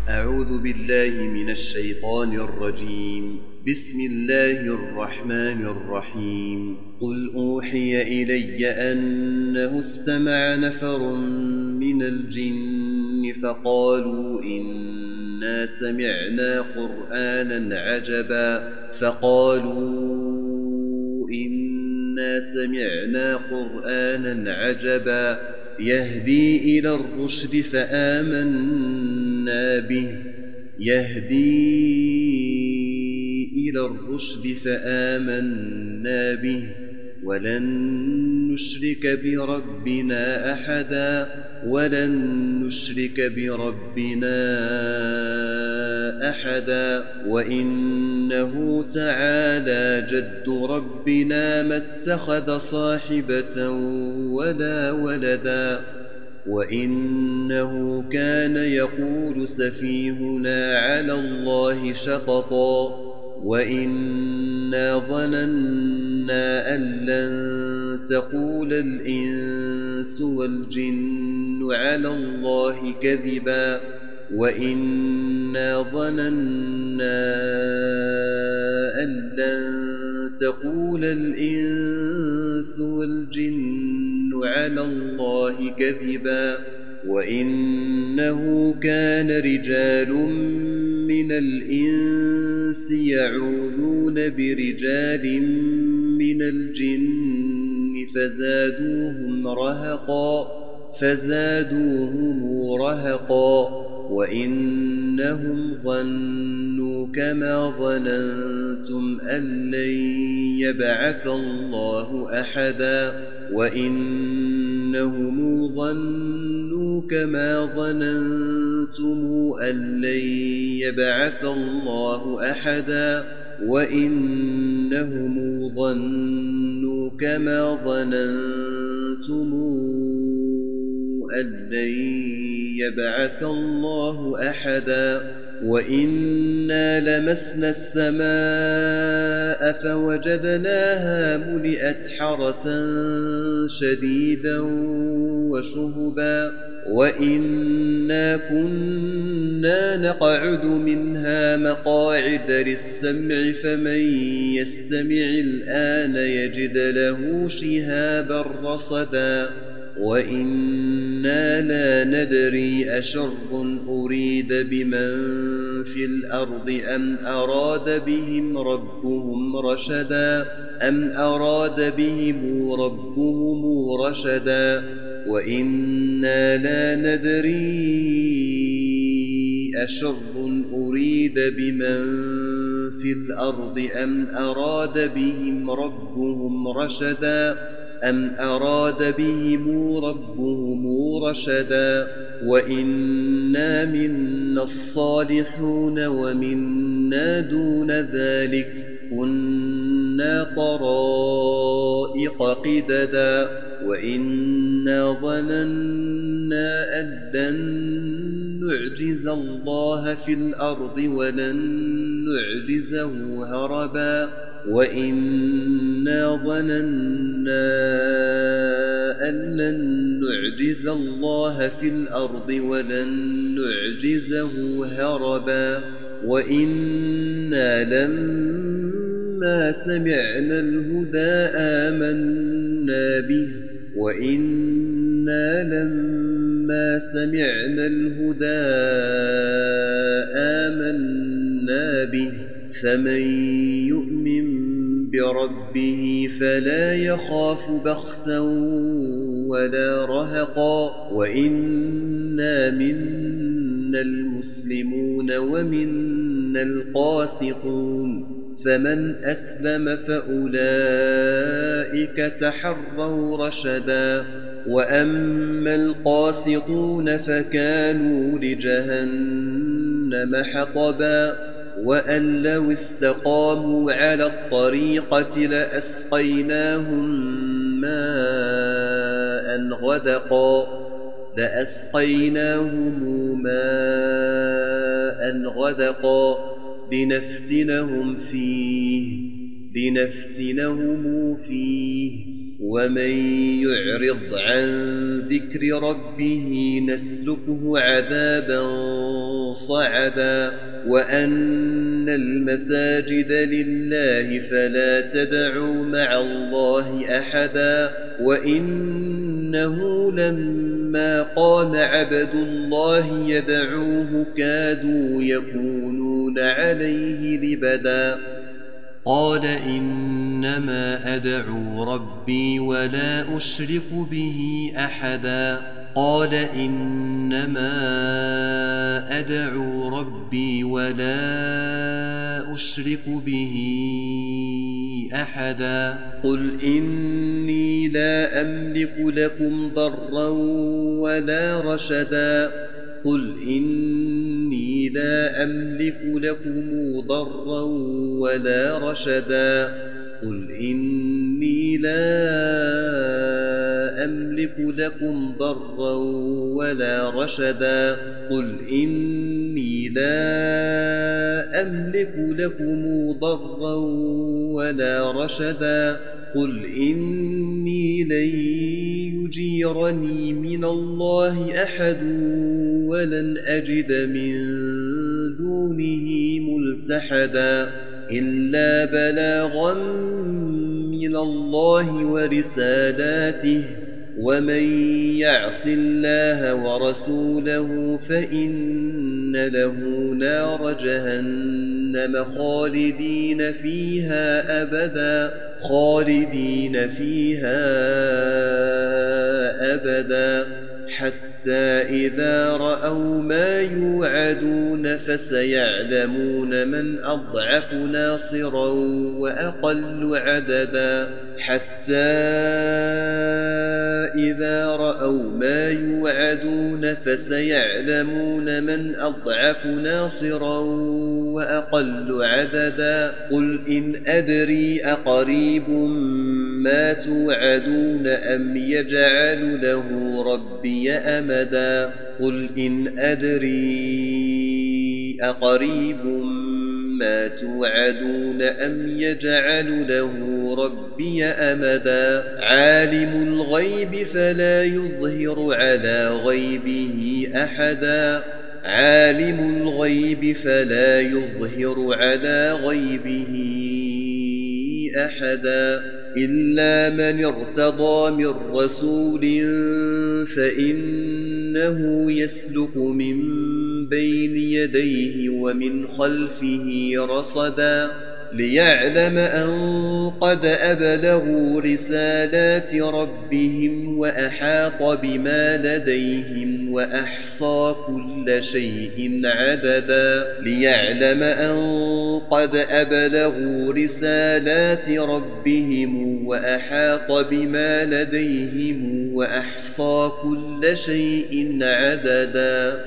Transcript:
أعوذ بالله من الشيطان الرجيم. بسم الله الرحمن الرحيم. قل أوحي إلي أنه استمع نفر من الجن فقالوا إنا سمعنا قرآنا عجبا يهدي إلى الرشد فآمنا به ولن نشرك بربنا أحدا وإنه تعالى جد ربنا ما اتخذ صاحبة ولا ولدا وإنه كان يقول سفيهنا على الله شططا وإنا ظننا أن لن تقول الإنس والجن على الله كذبا وإنه كان رجال من الإنس يعوذون برجال من الجن فزادوهم رهقا وإنهم ظنوا كما ظننتم أن لن يبعث الله أحدا وإنا لمسنا السماء فوجدناها ملئت حرسا شديدا وشهبا وإنا كنا نقعد منها مقاعد للسمع فمن يستمع الآن يجد له شهابا رصدا وإنا لا ندري أشر أريد بمن في الأرض أم أراد بهم ربهم رشدا وإنا لا ندري أشر أريد بمن في الأرض أم أراد بهم ربهم رشدا وإنا منا الصالحون ومنا دون ذلك كنا طرائق قددا وإنا ظننا أن لن نعجز الله في الأرض ولن نعجزه هربا وإنا لما سمعنا الهدى آمنا به فمن يؤمن بربه فلا يخاف بخسا ولا رهقا وإنا منا المسلمون ومنا القاسطون فمن أسلم فأولئك تحروا رشدا وأما القاسطون فكانوا لجهنم حطبا وأن لو استقاموا على الطريقة لأسقيناهم ماء غدقا لنفتنهم فيه ومن يعرض عن ذكر ربه نسلكه عذابا صعدا وأن المساجد لله فلا تدعوا مع الله أحدا وإنه لما قام عبد الله يدعوه كادوا يكونون عليه لبدا قال إنما أدعو ربي ولا أشرك به أحدا قال إنما أدعو ربي ولا أشرك به أحدا قل إني لا أملك لكم ضرا ولا رشدا قل إني لا أملك لكم ضرا ولا رشدا قل إني لا أملك لكم ضرا ولا رشدا قل إني لا أملك لكم ضرا ولا رشدا قل إني لن يجيرني من الله أحد ولن أجد من دونه ملتحدا إلا بلاغا من الله ورسالاته ومن يعص الله ورسوله فإن له نار جهنم خالدين فيها أبدا حتى إذا رأوا ما يوعدون فسيعلمون من أضعف ناصرا وأقل عددا حتى إذا رأوا ما يوعدون فسيعلمون من أضعف ناصرا وأقل عددا قل إن أدري أقريب ما توعدون أم يجعل له ربي أمدا قل إن أدري أقريب ما توعدون أم يجعل له ربي أمدا عالم الغيب فلا يظهر على غيبه أحدا إلا من ارتضى من رسول فإنه يسلك من بين يديه ومن خلفه رصدا ليعلم أن قد أبلغوا رسالات ربهم وأحاط بما لديهم وأحصى كل شيء عددا ليعلم أن قد أبلغوا رسالات ربهم وأحاط بما لديهم وأحصى كل شيء عددا